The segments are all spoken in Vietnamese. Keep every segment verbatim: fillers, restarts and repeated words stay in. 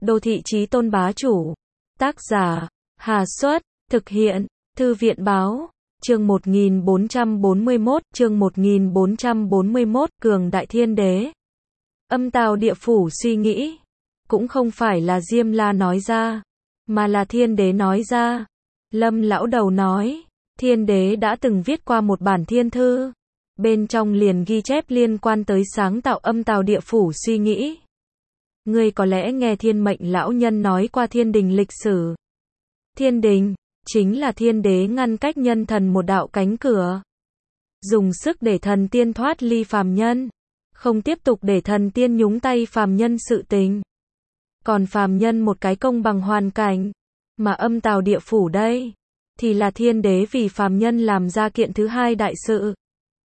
Đô thị chí tôn bá chủ. Tác giả, Hà Xuất, thực hiện, Thư viện báo, chương một nghìn bốn trăm bốn mươi mốt, chương một nghìn bốn trăm bốn mươi mốt, Cường Đại Thiên Đế. Âm Tào Địa Phủ suy nghĩ, cũng không phải là Diêm La nói ra, mà là Thiên Đế nói ra. Lâm lão đầu nói, Thiên Đế đã từng viết qua một bản thiên thư, bên trong liền ghi chép liên quan tới sáng tạo Âm Tào Địa Phủ suy nghĩ. Ngươi có lẽ nghe Thiên Mệnh lão nhân nói qua thiên đình lịch sử. Thiên đình chính là Thiên Đế ngăn cách nhân thần một đạo cánh cửa, dùng sức để thần tiên thoát ly phàm nhân, không tiếp tục để thần tiên nhúng tay phàm nhân sự tình, còn phàm nhân một cái công bằng hoàn cảnh. Mà Âm Tào Địa Phủ đây, thì là Thiên Đế vì phàm nhân làm ra kiện thứ hai đại sự.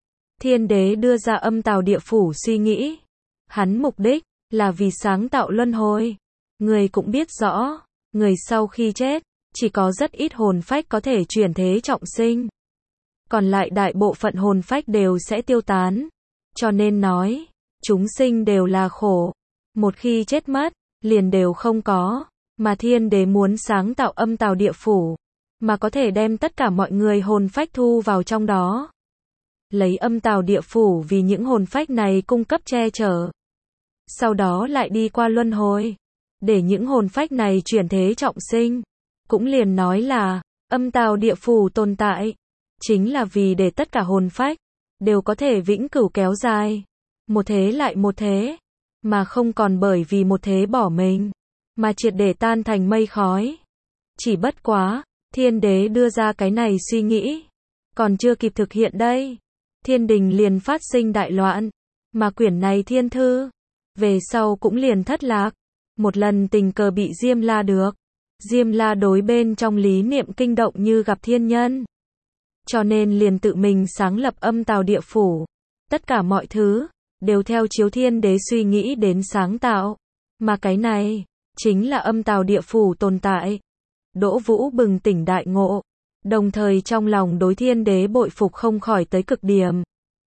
Thiên Đế đưa ra Âm Tào Địa Phủ suy nghĩ, hắn mục đích là vì sáng tạo luân hồi. Người cũng biết rõ, người sau khi chết, chỉ có rất ít hồn phách có thể chuyển thế trọng sinh. Còn lại đại bộ phận hồn phách đều sẽ tiêu tán. Cho nên nói, chúng sinh đều là khổ. Một khi chết mất, liền đều không có. Mà Thiên Đế muốn sáng tạo Âm Tào Địa Phủ, mà có thể đem tất cả mọi người hồn phách thu vào trong đó. Lấy Âm Tào Địa Phủ vì những hồn phách này cung cấp che chở. Sau đó lại đi qua luân hồi, để những hồn phách này chuyển thế trọng sinh. Cũng liền nói là, Âm Tào Địa Phủ tồn tại, chính là vì để tất cả hồn phách đều có thể vĩnh cửu kéo dài, một thế lại một thế, mà không còn bởi vì một thế bỏ mình, mà triệt để tan thành mây khói. Chỉ bất quá, Thiên Đế đưa ra cái này suy nghĩ, còn chưa kịp thực hiện đây, thiên đình liền phát sinh đại loạn, mà quyển này thiên thư, về sau cũng liền thất lạc. Một lần tình cờ bị Diêm La được. Diêm La đối bên trong lý niệm kinh động như gặp thiên nhân, cho nên liền tự mình sáng lập Âm Tào Địa Phủ. Tất cả mọi thứ đều theo chiếu Thiên Đế suy nghĩ đến sáng tạo, mà cái này chính là Âm Tào Địa Phủ tồn tại. Đỗ Vũ bừng tỉnh đại ngộ, đồng thời trong lòng đối Thiên Đế bội phục không khỏi tới cực điểm.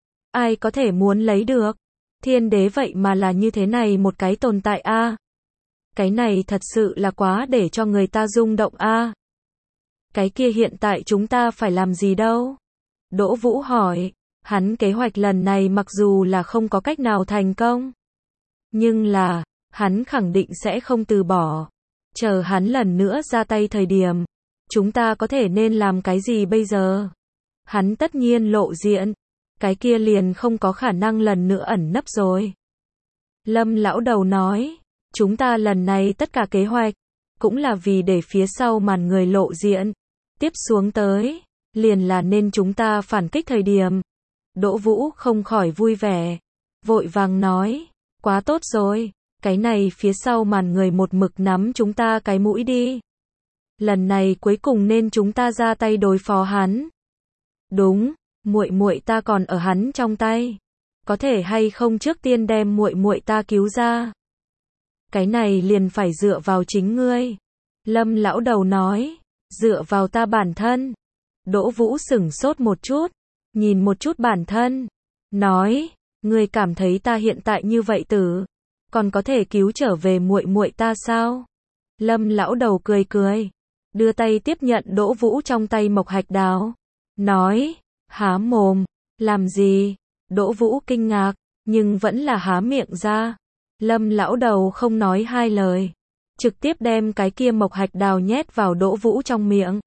Ai có thể muốn lấy được? Thiên Đế vậy mà là như thế này một cái tồn tại a. À? Cái này thật sự là quá để cho người ta rung động a. À? Cái kia hiện tại chúng ta phải làm gì đâu? Đỗ Vũ hỏi, hắn kế hoạch lần này mặc dù là không có cách nào thành công, nhưng là, hắn khẳng định sẽ không từ bỏ. Chờ hắn lần nữa ra tay thời điểm, chúng ta có thể nên làm cái gì bây giờ? Hắn tất nhiên lộ diện, cái kia liền không có khả năng lần nữa ẩn nấp rồi. Lâm lão đầu nói, chúng ta lần này tất cả kế hoạch, cũng là vì để phía sau màn người lộ diện. Tiếp xuống tới, liền là nên chúng ta phản kích thời điểm. Đỗ Vũ không khỏi vui vẻ, vội vàng nói, quá tốt rồi, cái này phía sau màn người một mực nắm chúng ta cái mũi đi. Lần này cuối cùng nên chúng ta ra tay đối phó hắn. Đúng, muội muội ta còn ở hắn trong tay, có thể hay không trước tiên đem muội muội ta cứu ra? Cái này liền phải dựa vào chính ngươi. Lâm lão đầu nói, dựa vào ta bản thân. Đỗ Vũ sửng sốt một chút, nhìn một chút bản thân, nói, ngươi cảm thấy ta hiện tại như vậy tử, còn có thể cứu trở về muội muội ta sao? Lâm lão đầu cười cười, đưa tay tiếp nhận Đỗ Vũ trong tay mộc hạch đào, nói, há mồm, làm gì? Đỗ Vũ kinh ngạc, nhưng vẫn là há miệng ra. Lâm lão đầu không nói hai lời, trực tiếp đem cái kia mộc hạch đào nhét vào Đỗ Vũ trong miệng.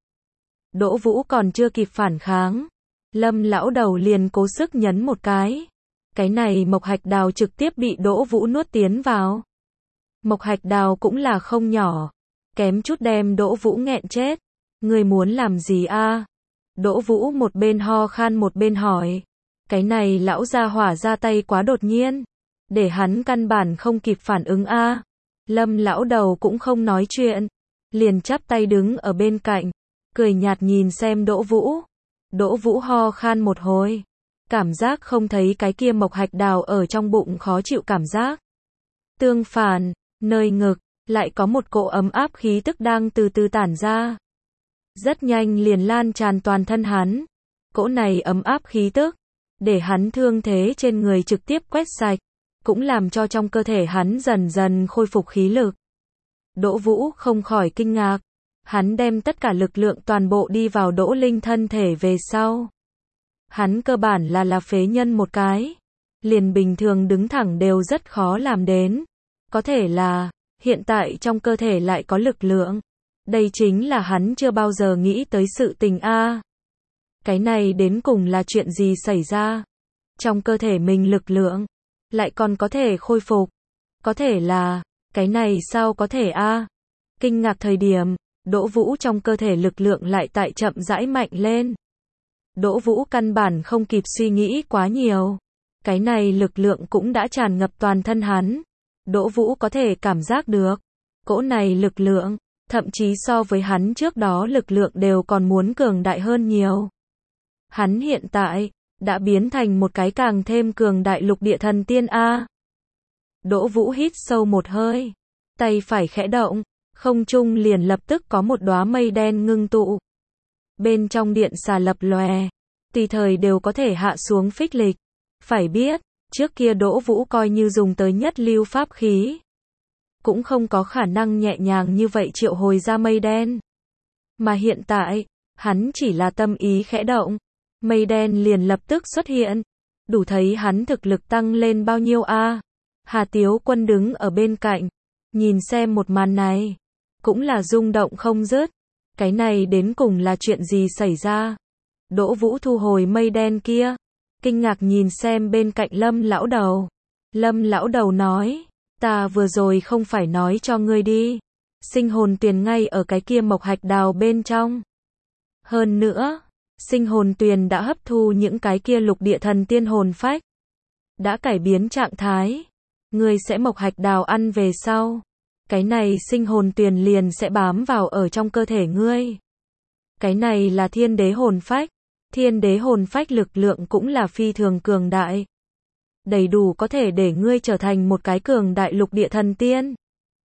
Đỗ Vũ còn chưa kịp phản kháng, Lâm lão đầu liền cố sức nhấn một cái. Cái này mộc hạch đào trực tiếp bị Đỗ Vũ nuốt tiến vào. Mộc hạch đào cũng là không nhỏ, kém chút đem Đỗ Vũ nghẹn chết. Ngươi muốn làm gì a? À? Đỗ Vũ một bên ho khan một bên hỏi. Cái này lão gia hỏa ra tay quá đột nhiên, để hắn căn bản không kịp phản ứng a. À? Lâm lão đầu cũng không nói chuyện, liền chắp tay đứng ở bên cạnh, cười nhạt nhìn xem Đỗ Vũ. Đỗ Vũ ho khan một hồi, cảm giác không thấy cái kia mộc hạch đào ở trong bụng khó chịu cảm giác. Tương phản, nơi ngực, lại có một cỗ ấm áp khí tức đang từ từ tản ra. Rất nhanh liền lan tràn toàn thân hắn. Cỗ này ấm áp khí tức, để hắn thương thế trên người trực tiếp quét sạch, cũng làm cho trong cơ thể hắn dần dần khôi phục khí lực. Đỗ Vũ không khỏi kinh ngạc. Hắn đem tất cả lực lượng toàn bộ đi vào Đỗ Linh thân thể về sau. Hắn cơ bản là là phế nhân một cái. Liền bình thường đứng thẳng đều rất khó làm đến. Có thể là, hiện tại trong cơ thể lại có lực lượng. Đây chính là hắn chưa bao giờ nghĩ tới sự tình a. Cái này đến cùng là chuyện gì xảy ra? Trong cơ thể mình lực lượng, lại còn có thể khôi phục. Có thể là, cái này sao có thể a? Kinh ngạc thời điểm, Đỗ Vũ trong cơ thể lực lượng lại tại chậm rãi mạnh lên. Đỗ Vũ căn bản không kịp suy nghĩ quá nhiều. Cái này lực lượng cũng đã tràn ngập toàn thân hắn. Đỗ Vũ có thể cảm giác được. Cỗ này lực lượng, thậm chí so với hắn trước đó lực lượng đều còn muốn cường đại hơn nhiều. Hắn hiện tại, đã biến thành một cái càng thêm cường đại lục địa thần tiên A. Đỗ Vũ hít sâu một hơi. Tay phải khẽ động, không trung liền lập tức có một đóa mây đen ngưng tụ. Bên trong điện xà lập lòe, tùy thời đều có thể hạ xuống phích lịch. Phải biết, trước kia Đỗ Vũ coi như dùng tới nhất lưu pháp khí, cũng không có khả năng nhẹ nhàng như vậy triệu hồi ra mây đen. Mà hiện tại, hắn chỉ là tâm ý khẽ động, mây đen liền lập tức xuất hiện, đủ thấy hắn thực lực tăng lên bao nhiêu a. Hà Tiếu Quân đứng ở bên cạnh, nhìn xem một màn này, cũng là rung động không dứt. Cái này đến cùng là chuyện gì xảy ra? Đỗ Vũ thu hồi mây đen kia, kinh ngạc nhìn xem bên cạnh Lâm lão đầu. Lâm lão đầu nói, ta vừa rồi không phải nói cho ngươi đi, sinh hồn tuyền ngay ở cái kia mộc hạch đào bên trong. Hơn nữa, sinh hồn tuyền đã hấp thu những cái kia lục địa thần tiên hồn phách, đã cải biến trạng thái. Ngươi sẽ mộc hạch đào ăn về sau, cái này sinh hồn tuyền liền sẽ bám vào ở trong cơ thể ngươi. Cái này là thiên đế hồn phách. Thiên đế hồn phách lực lượng cũng là phi thường cường đại. Đầy đủ có thể để ngươi trở thành một cái cường đại lục địa thần tiên.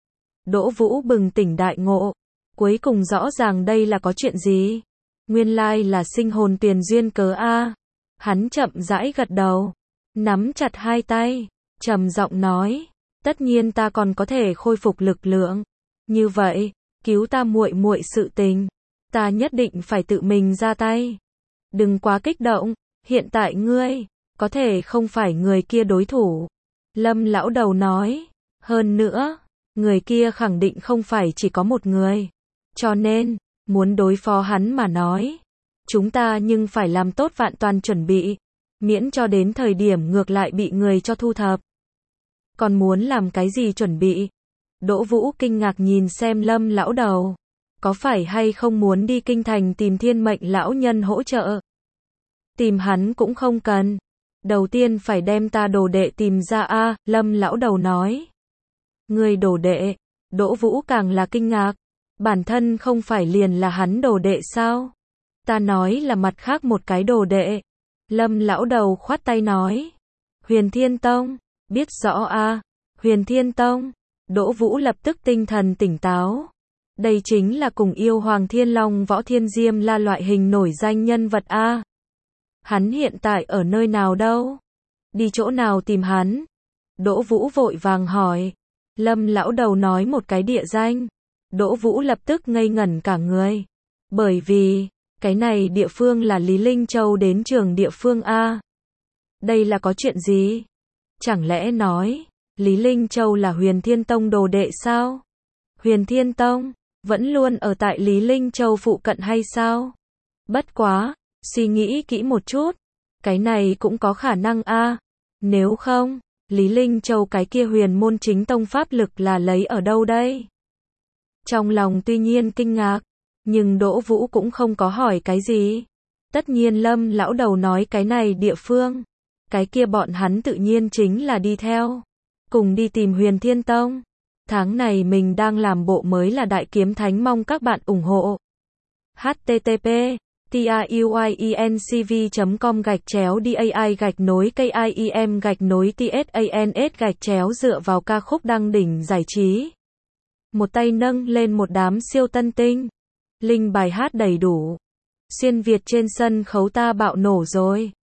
Đỗ Vũ bừng tỉnh đại ngộ. Cuối cùng rõ ràng đây là có chuyện gì. Nguyên lai là sinh hồn tuyền duyên cớ a. Hắn chậm rãi gật đầu, nắm chặt hai tay, trầm giọng nói, tất nhiên ta còn có thể khôi phục lực lượng. Như vậy, cứu ta muội muội sự tình, ta nhất định phải tự mình ra tay. Đừng quá kích động, hiện tại ngươi, có thể không phải người kia đối thủ. Lâm lão đầu nói, hơn nữa, người kia khẳng định không phải chỉ có một người. Cho nên, muốn đối phó hắn mà nói, chúng ta nhưng phải làm tốt vạn toàn chuẩn bị, miễn cho đến thời điểm ngược lại bị người cho thu thập. Còn muốn làm cái gì chuẩn bị? Đỗ Vũ kinh ngạc nhìn xem Lâm lão đầu. Có phải hay không muốn đi kinh thành tìm thiên mệnh lão nhân hỗ trợ? Tìm hắn cũng không cần. Đầu tiên phải đem ta đồ đệ tìm ra a. Lâm lão đầu nói. Người đồ đệ? Đỗ Vũ càng là kinh ngạc. Bản thân không phải liền là hắn đồ đệ sao? Ta nói là mặt khác một cái đồ đệ. Lâm lão đầu khoát tay nói. Huyền Thiên Tông. Biết rõ a. Huyền Thiên Tông. Đỗ Vũ lập tức tinh thần tỉnh táo. Đây chính là cùng yêu Hoàng Thiên Long Võ Thiên Diêm La loại hình nổi danh nhân vật a. Hắn hiện tại ở nơi nào đâu? Đi chỗ nào tìm hắn? Đỗ Vũ vội vàng hỏi. Lâm lão đầu nói một cái địa danh. Đỗ Vũ lập tức ngây ngẩn cả người. Bởi vì, cái này địa phương là Lý Linh Châu đến trường địa phương a. Đây là có chuyện gì? Chẳng lẽ nói, Lý Linh Châu là Huyền Thiên Tông đồ đệ sao? Huyền Thiên Tông vẫn luôn ở tại Lý Linh Châu phụ cận hay sao? Bất quá, suy nghĩ kỹ một chút, cái này cũng có khả năng a. Nếu không, Lý Linh Châu cái kia huyền môn chính tông pháp lực là lấy ở đâu đây? Trong lòng tuy nhiên kinh ngạc, nhưng Đỗ Vũ cũng không có hỏi cái gì. Tất nhiên Lâm lão đầu nói cái này địa phương, cái kia bọn hắn tự nhiên chính là đi theo, cùng đi tìm Huyền Thiên Tông. Tháng này mình đang làm bộ mới là Đại Kiếm Thánh, mong các bạn ủng hộ. H T T P tiuyencv chấm com gạch chéo dai gạch nối kim gạch nối tsans gạch chéo dựa vào ca khúc đăng đỉnh giải trí. Một tay nâng lên một đám siêu tân tinh. Linh bài hát đầy đủ. Xuyên Việt trên sân khấu ta bạo nổ rồi.